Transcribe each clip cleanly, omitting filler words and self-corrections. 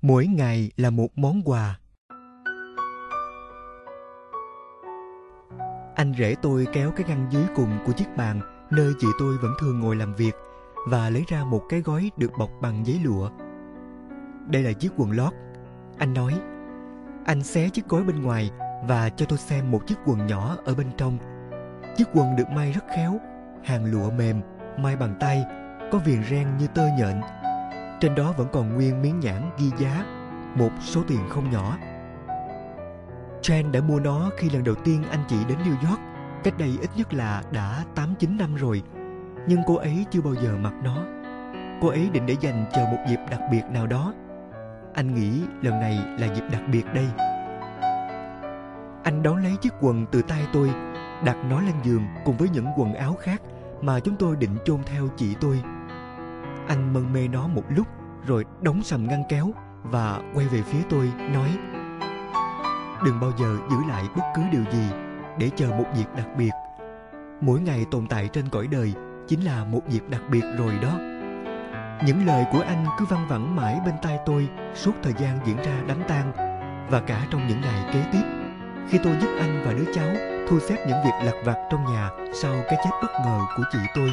Mỗi ngày là một món quà. Anh rể tôi kéo cái ngăn dưới cùng của chiếc bàn nơi chị tôi vẫn thường ngồi làm việc và lấy ra một cái gói được bọc bằng giấy lụa. Đây là chiếc quần lót. Anh nói. Anh xé chiếc gói bên ngoài và cho tôi xem một chiếc quần nhỏ ở bên trong. Chiếc quần được may rất khéo, hàng lụa mềm, may bằng tay, có viền ren như tơ nhện. Trên đó vẫn còn nguyên miếng nhãn ghi giá, một số tiền không nhỏ. Jen đã mua nó khi lần đầu tiên anh chị đến New York, cách đây ít nhất là đã 8-9 năm rồi. Nhưng cô ấy chưa bao giờ mặc nó. Cô ấy định để dành chờ một dịp đặc biệt nào đó. Anh nghĩ lần này là dịp đặc biệt đây. Anh đón lấy chiếc quần từ tay tôi, đặt nó lên giường cùng với những quần áo khác mà chúng tôi định chôn theo chị tôi. Anh mân mê nó một lúc rồi đóng sầm ngăn kéo và quay về phía tôi nói: đừng bao giờ giữ lại bất cứ điều gì để chờ một dịp đặc biệt. Mỗi ngày tồn tại trên cõi đời chính là một dịp đặc biệt rồi đó. Những lời của anh cứ văng vẳng mãi bên tai tôi suốt thời gian diễn ra đám tang và cả trong những ngày kế tiếp, khi tôi giúp anh và đứa cháu thu xếp những việc lặt vặt trong nhà sau cái chết bất ngờ của chị tôi.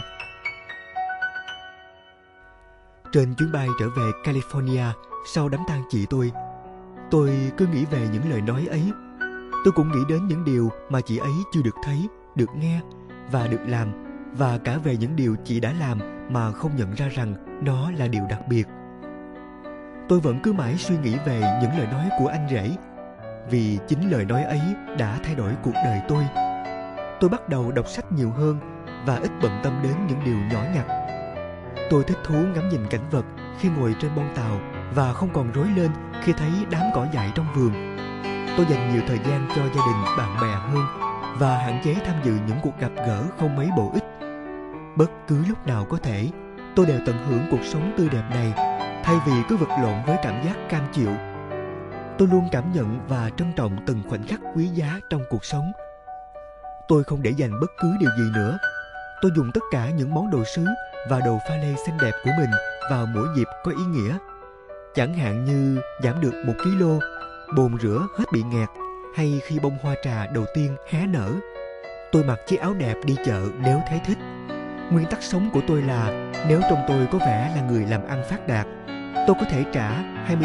Trên chuyến bay trở về California sau đám tang chị tôi cứ nghĩ về những lời nói ấy. Tôi cũng nghĩ đến những điều mà chị ấy chưa được thấy, được nghe và được làm, và cả về những điều chị đã làm mà không nhận ra rằng nó là điều đặc biệt. Tôi vẫn cứ mãi suy nghĩ về những lời nói của anh rể, vì chính lời nói ấy đã thay đổi cuộc đời tôi. Tôi bắt đầu đọc sách nhiều hơn và ít bận tâm đến những điều nhỏ nhặt. Tôi thích thú ngắm nhìn cảnh vật khi ngồi trên bông tàu và không còn rối lên khi thấy đám cỏ dại trong vườn. Tôi dành nhiều thời gian cho gia đình, bạn bè hơn và hạn chế tham dự những cuộc gặp gỡ không mấy bổ ích. Bất cứ lúc nào có thể, tôi đều tận hưởng cuộc sống tươi đẹp này thay vì cứ vật lộn với cảm giác cam chịu. Tôi luôn cảm nhận và trân trọng từng khoảnh khắc quý giá trong cuộc sống. Tôi không để dành bất cứ điều gì nữa. Tôi dùng tất cả những món đồ sứ và đồ pha lê xinh đẹp của mình vào mỗi dịp có ý nghĩa. Chẳng hạn như giảm được 1 kg, bồn rửa hết bị nghẹt, hay khi bông hoa trà đầu tiên hé nở. Tôi mặc chiếc áo đẹp đi chợ nếu thấy thích. Nguyên tắc sống của tôi là nếu trong tôi có vẻ là người làm ăn phát đạt, tôi có thể trả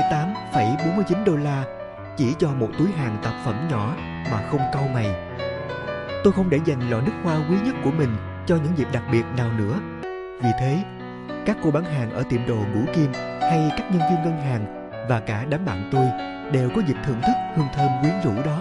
28,49 đô la chỉ cho một túi hàng tạp phẩm nhỏ mà không cau mày. Tôi không để dành lọ nước hoa quý nhất của mình cho những dịp đặc biệt nào nữa. Vì thế, các cô bán hàng ở tiệm đồ Ngũ Kim hay các nhân viên ngân hàng và cả đám bạn tôi đều có dịp thưởng thức hương thơm quyến rũ đó.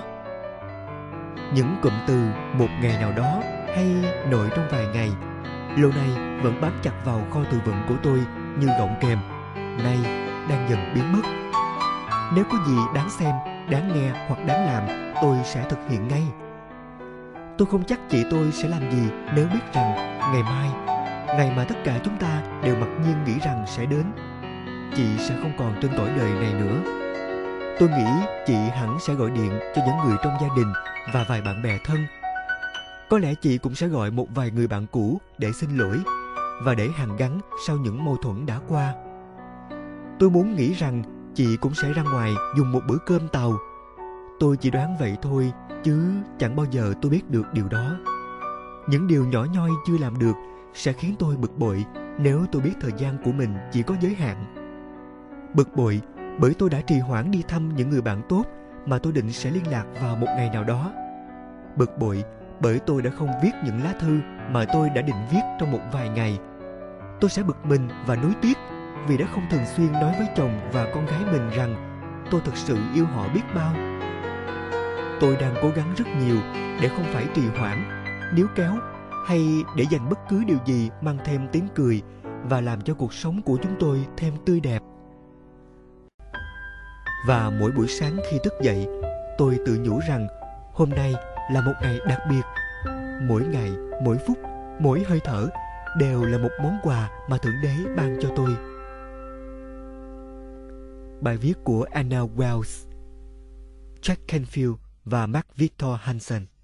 Những cụm từ một ngày nào đó hay nội trong vài ngày lâu nay vẫn bám chặt vào kho từ vựng của tôi như gọng kềm, nay đang dần biến mất. Nếu có gì đáng xem, đáng nghe hoặc đáng làm, tôi sẽ thực hiện ngay. Tôi không chắc chị tôi sẽ làm gì nếu biết rằng ngày mai, ngày mà tất cả chúng ta đều mặc nhiên nghĩ rằng sẽ đến, chị sẽ không còn trên cõi đời này nữa. Tôi nghĩ chị hẳn sẽ gọi điện cho những người trong gia đình và vài bạn bè thân. Có lẽ chị cũng sẽ gọi một vài người bạn cũ để xin lỗi và để hàn gắn sau những mâu thuẫn đã qua. Tôi muốn nghĩ rằng chị cũng sẽ ra ngoài dùng một bữa cơm tàu. Tôi chỉ đoán vậy thôi, chứ chẳng bao giờ tôi biết được điều đó. Những điều nhỏ nhoi chưa làm được sẽ khiến tôi bực bội nếu tôi biết thời gian của mình chỉ có giới hạn. Bực bội bởi tôi đã trì hoãn đi thăm những người bạn tốt mà tôi định sẽ liên lạc vào một ngày nào đó. Bực bội bởi tôi đã không viết những lá thư mà tôi đã định viết trong một vài ngày. Tôi sẽ bực mình và nuối tiếc vì đã không thường xuyên nói với chồng và con gái mình rằng tôi thực sự yêu họ biết bao. Tôi đang cố gắng rất nhiều để không phải trì hoãn, níu kéo hay để dành bất cứ điều gì mang thêm tiếng cười và làm cho cuộc sống của chúng tôi thêm tươi đẹp. Và mỗi buổi sáng khi thức dậy, tôi tự nhủ rằng hôm nay là một ngày đặc biệt. Mỗi ngày, mỗi phút, mỗi hơi thở đều là một món quà mà Thượng Đế ban cho tôi. Bài viết của Anna Wells, Jack Canfield và Mark Victor Hansen.